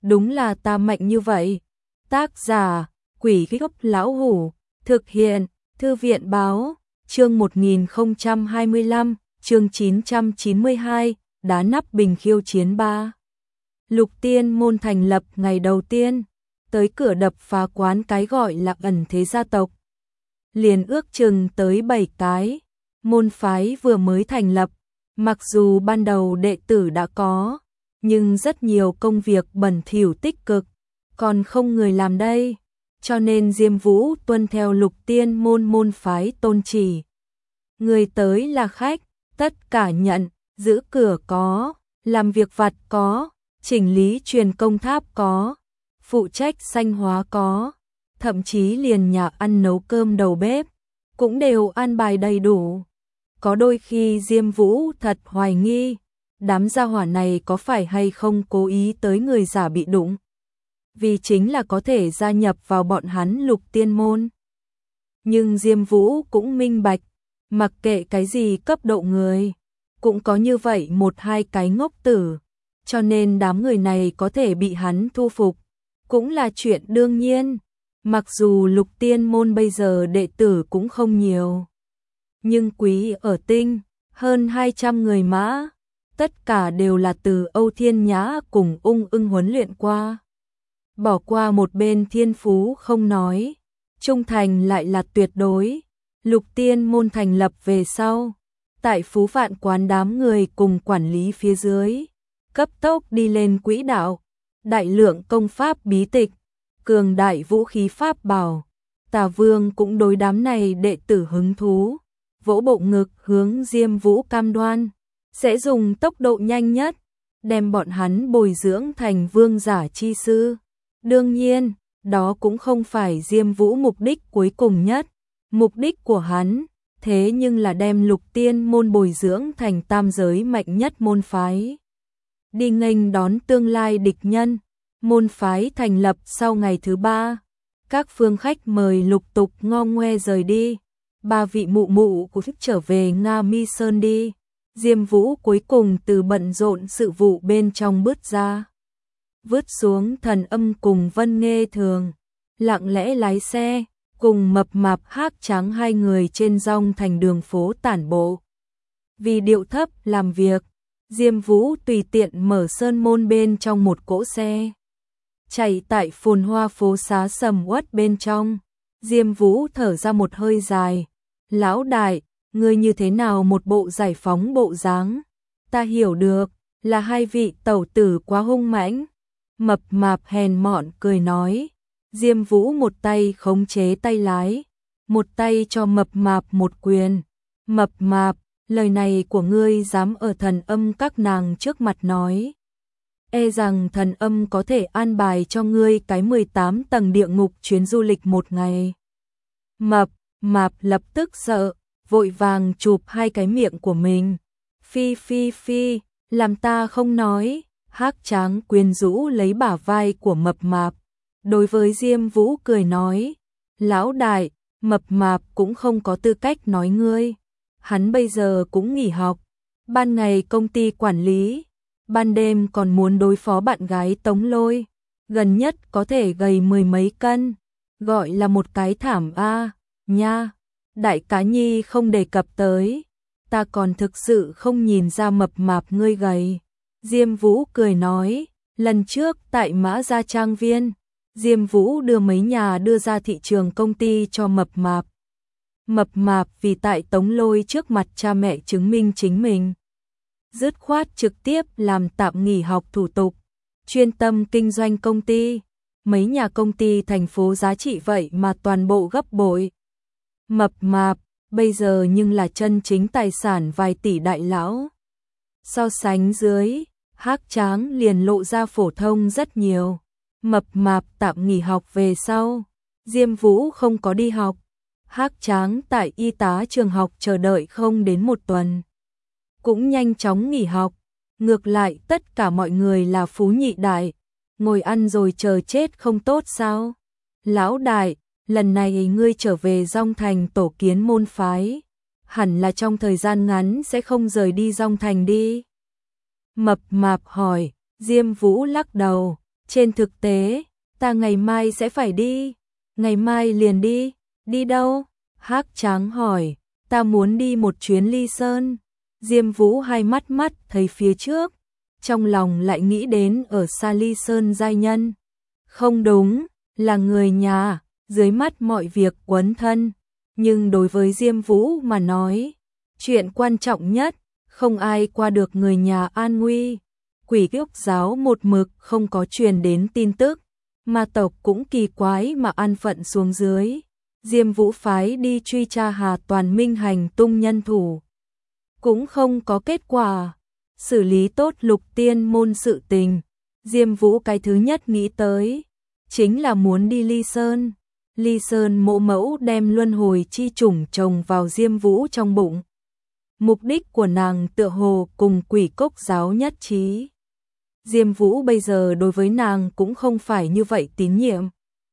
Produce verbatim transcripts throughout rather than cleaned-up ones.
đúng là ta mạnh như vậy. Tác giả, Quỷ Gốc Lão Hủ, thực hiện, Thư viện Báo, chương một nghìn không trăm hai mươi lăm, chương chín trăm chín mươi hai, đá nắp bình khiêu chiến ba. Lục Tiên môn thành lập ngày đầu tiên, tới cửa đập phá quán cái gọi là ẩn thế gia tộc. Liền ước chừng tới bảy cái, môn phái vừa mới thành lập, mặc dù ban đầu đệ tử đã có, nhưng rất nhiều công việc bẩn thỉu tích cực, còn không người làm đây, cho nên Diêm Vũ tuân theo Lục Tiên môn môn phái tôn chỉ. Người tới là khách, tất cả nhận, giữ cửa có, làm việc vặt có, chỉnh lý truyền công tháp có, phụ trách sanh hóa có, thậm chí liền nhà ăn nấu cơm đầu bếp, cũng đều an bài đầy đủ. Có đôi khi Diêm Vũ thật hoài nghi, đám gia hỏa này có phải hay không cố ý tới người giả bị đụng, vì chính là có thể gia nhập vào bọn hắn Lục Tiên môn. Nhưng Diêm Vũ cũng minh bạch, mặc kệ cái gì cấp độ người, cũng có như vậy một hai cái ngốc tử, cho nên đám người này có thể bị hắn thu phục, cũng là chuyện đương nhiên. Mặc dù Lục Tiên môn bây giờ đệ tử cũng không nhiều, nhưng quý ở tinh, hơn hai trăm người mã, tất cả đều là từ Âu Thiên Nhã cùng Ung Ưng huấn luyện qua. Bỏ qua một bên thiên phú không nói, trung thành lại là tuyệt đối. Lục Tiên môn thành lập về sau, tại Phú Vạn quán đám người cùng quản lý phía dưới, cấp tốc đi lên quỹ đạo, đại lượng công pháp bí tịch, cường đại vũ khí pháp bảo. Tà Vương cũng đối đám này đệ tử hứng thú, vỗ bộ ngực hướng Diêm Vũ cam đoan, sẽ dùng tốc độ nhanh nhất, đem bọn hắn bồi dưỡng thành vương giả chi sư. Đương nhiên, đó cũng không phải Diêm Vũ mục đích cuối cùng nhất, mục đích của hắn, thế nhưng là đem Lục Tiên môn bồi dưỡng thành tam giới mạnh nhất môn phái. Đi nghênh đón tương lai địch nhân, môn phái thành lập sau ngày thứ ba, các phương khách mời lục tục ngo ngoe rời đi, ba vị mụ mụ của thức trở về Nga Mi Sơn đi. Diêm Vũ cuối cùng từ bận rộn sự vụ bên trong bước ra, vứt xuống Thần Âm cùng Vân Nghê Thường, lặng lẽ lái xe, cùng Mập Mạp Hắc Trắng hai người trên dòng thành đường phố tản bộ. Vì điệu thấp làm việc, Diêm Vũ tùy tiện mở sơn môn bên trong một cỗ xe, chạy tại phồn hoa phố xá sầm uất bên trong. Diêm Vũ thở ra một hơi dài, lão đại, ngươi như thế nào một bộ giải phóng bộ dáng? Ta hiểu được, là hai vị tẩu tử quá hung mãnh. Mập Mạp hèn mọn cười nói. Diêm Vũ một tay khống chế tay lái, một tay cho Mập Mạp một quyền. Mập Mạp, lời này của ngươi dám ở Thần Âm các nàng trước mặt nói, e rằng Thần Âm có thể an bài cho ngươi cái mười tám tầng địa ngục chuyến du lịch một ngày. Mập Mạp lập tức sợ, vội vàng chụp hai cái miệng của mình. Phi phi phi, làm ta không nói. Hắc Tráng quyến rũ lấy bả vai của Mập Mạp, đối với Diêm Vũ cười nói, lão đại, Mập Mạp cũng không có tư cách nói ngươi. Hắn bây giờ cũng nghỉ học, ban ngày công ty quản lý, ban đêm còn muốn đối phó bạn gái Tống Lôi, gần nhất có thể gầy mười mấy cân, gọi là một cái thảm a nha. Đại cá nhi không đề cập tới, ta còn thực sự không nhìn ra Mập Mạp ngươi gầy. Diêm Vũ cười nói, lần trước tại Mã Gia Trang Viên, Diêm Vũ đưa mấy nhà đưa ra thị trường công ty cho Mập Mạp. Mập Mạp vì tại Tống Lôi trước mặt cha mẹ chứng minh chính mình, dứt khoát trực tiếp làm tạm nghỉ học thủ tục, chuyên tâm kinh doanh công ty. Mấy nhà công ty thành phố giá trị vậy mà toàn bộ gấp bội. Mập Mạp bây giờ nhưng là chân chính tài sản vài tỷ đại lão. So sánh dưới, Hắc Tráng liền lộ ra phổ thông rất nhiều. Mập Mạp tạm nghỉ học về sau, Diêm Vũ không có đi học. Hắc Tráng tại y tá trường học chờ đợi không đến một tuần, cũng nhanh chóng nghỉ học. Ngược lại tất cả mọi người là phú nhị đại, ngồi ăn rồi chờ chết không tốt sao? Lão đại, lần này ngươi trở về Dong Thành tổ kiến môn phái, hẳn là trong thời gian ngắn sẽ không rời đi Dong Thành đi. Mập Mạp hỏi. Diêm Vũ lắc đầu, Trên thực tế, ta ngày mai sẽ phải đi. Ngày mai liền đi, đi đâu? Hắc Tráng hỏi, ta muốn đi một chuyến Ly Sơn. Diêm Vũ hai mắt mắt thấy phía trước, trong lòng lại nghĩ đến ở xa Ly Sơn giai nhân. Không đúng, là người nhà, dưới mắt mọi việc quấn thân. Nhưng đối với Diêm Vũ mà nói, chuyện quan trọng nhất, không ai qua được người nhà an nguy. Quỷ Ốc giáo một mực không có truyền đến tin tức, ma tộc cũng kỳ quái mà an phận xuống dưới. Diêm Vũ phái đi truy tra Hà Toàn Minh hành tung nhân thủ, cũng không có kết quả. Xử lý tốt Lục Tiên môn sự tình, Diêm Vũ cái thứ nhất nghĩ tới chính là muốn đi Ly Sơn. Ly Sơn mộ mẫu đem luân hồi chi chủng trồng vào Diêm Vũ trong bụng. Mục đích của nàng tựa hồ cùng Quỷ Cốc giáo nhất trí. Diêm Vũ bây giờ đối với nàng cũng không phải như vậy tín nhiệm.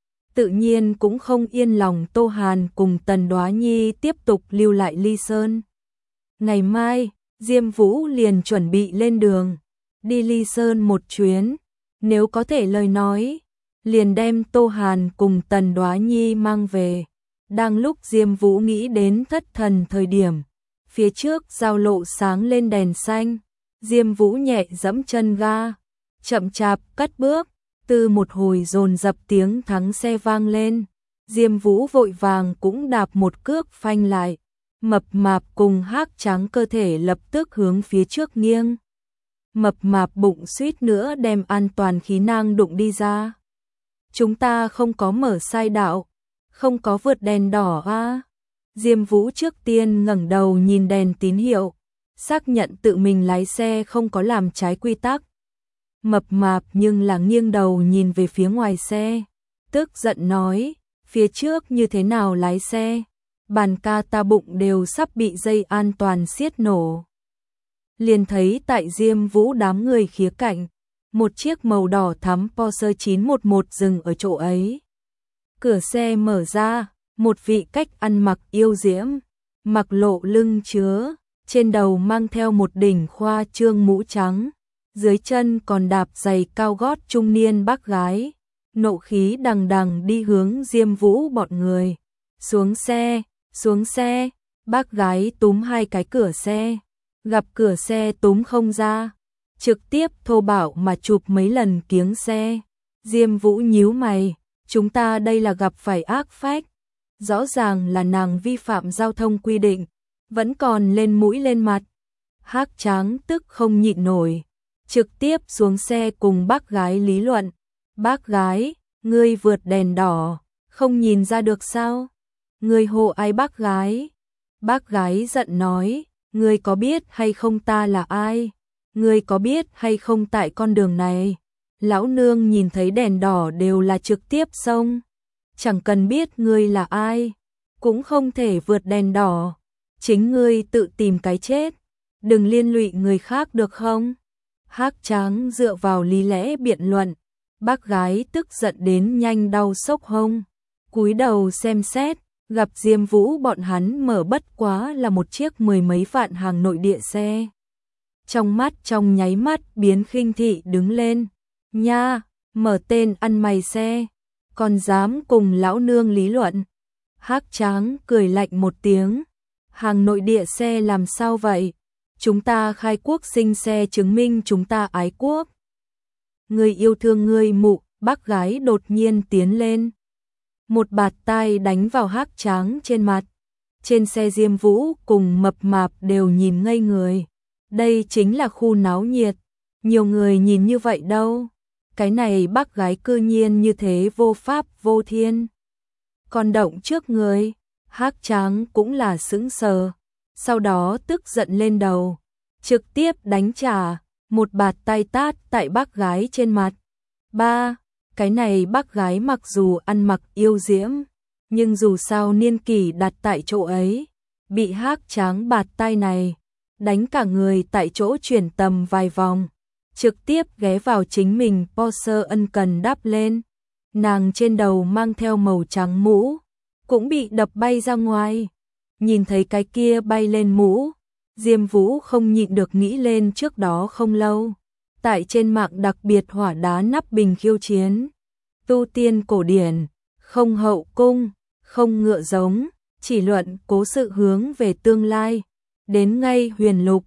Tự nhiên cũng không yên lòng Tô Hàn cùng Tần Đoá Nhi tiếp tục lưu lại Ly Sơn. Ngày mai, Diêm Vũ liền chuẩn bị lên đường, đi Ly Sơn một chuyến. Nếu có thể lời nói, liền đem Tô Hàn cùng Tần Đoá Nhi mang về. Đang lúc Diêm Vũ nghĩ đến thất thần thời điểm, phía trước giao lộ sáng lên đèn xanh. Diêm Vũ nhẹ giẫm chân ga, chậm chạp cất bước, từ một hồi dồn dập tiếng thắng xe vang lên. Diêm Vũ vội vàng cũng đạp một cước phanh lại, mập mạp cùng Hắc Tráng cơ thể lập tức hướng phía trước nghiêng. Mập mạp bụng suýt nữa đem an toàn khí nang đụng đi ra. Chúng ta không có mở sai đạo, không có vượt đèn đỏ a. Diêm Vũ trước tiên ngẩng đầu nhìn đèn tín hiệu, xác nhận tự mình lái xe không có làm trái quy tắc. Mập mạp nhưng là nghiêng đầu nhìn về phía ngoài xe, tức giận nói, phía trước như thế nào lái xe, bàn ca ta bụng đều sắp bị dây an toàn siết nổ. Liền thấy tại Diêm Vũ đám người khía cạnh, một chiếc màu đỏ thắm Porsche chín một một dừng ở chỗ ấy. Cửa xe mở ra, một vị cách ăn mặc yêu diễm, mặc lộ lưng chứa, trên đầu mang theo một đỉnh khoa trương mũ trắng, dưới chân còn đạp giày cao gót trung niên bác gái, nộ khí đằng đằng đi hướng Diêm Vũ bọn người. Xuống xe, xuống xe, bác gái túm hai cái cửa xe, gặp cửa xe túm không ra, trực tiếp thô bạo mà chụp mấy lần kiếng xe. Diêm Vũ nhíu mày, chúng ta đây là gặp phải ác phách, rõ ràng là nàng vi phạm giao thông quy định, vẫn còn lên mũi lên mặt. Hắc Tráng tức không nhịn nổi, trực tiếp xuống xe cùng bác gái lý luận. Bác gái, ngươi vượt đèn đỏ, không nhìn ra được sao? Ngươi hộ ai bác gái? Bác gái giận nói, ngươi có biết hay không ta là ai? Ngươi có biết hay không tại con đường này, lão nương nhìn thấy đèn đỏ đều là trực tiếp xông. Chẳng cần biết ngươi là ai, cũng không thể vượt đèn đỏ. Chính ngươi tự tìm cái chết, đừng liên lụy người khác được không? Hắc Tráng dựa vào lý lẽ biện luận, bác gái tức giận đến nhanh đau sốc hông, cúi đầu xem xét, gặp Diêm Vũ bọn hắn mở bất quá là một chiếc mười mấy vạn hàng nội địa xe. Trong mắt trong nháy mắt biến khinh thị đứng lên, nha, mở tên ăn mày xe, còn dám cùng lão nương lý luận. Hắc Tráng cười lạnh một tiếng, hàng nội địa xe làm sao vậy? Chúng ta khai quốc sinh xe chứng minh chúng ta ái quốc. Người yêu thương người mụ, bác gái đột nhiên tiến lên, một bạt tai đánh vào Hắc Tráng trên mặt. Trên xe Diêm Vũ cùng mập mạp đều nhìn ngây người. Đây chính là khu náo nhiệt, nhiều người nhìn như vậy đâu. Cái này bác gái cư nhiên như thế vô pháp vô thiên, còn động trước người. Hắc Tráng cũng là sững sờ, sau đó tức giận lên đầu, trực tiếp đánh trả, một bạt tay tát tại bác gái trên mặt. Ba, cái này bác gái mặc dù ăn mặc yêu diễm, nhưng dù sao niên kỷ đặt tại chỗ ấy, bị Hắc Tráng bạt tay này, đánh cả người tại chỗ chuyển tầm vài vòng, trực tiếp ghé vào chính mình Porsche ân cần đáp lên. Nàng trên đầu mang theo màu trắng mũ, cũng bị đập bay ra ngoài. Nhìn thấy cái kia bay lên mũ, Diêm Vũ không nhịn được nghĩ lên trước đó không lâu, tại trên mạng đặc biệt hỏa đá nắp bình khiêu chiến. Tu tiên cổ điển, không hậu cung, không ngựa giống, chỉ luận cố sự hướng về tương lai. Đến ngay huyền lục,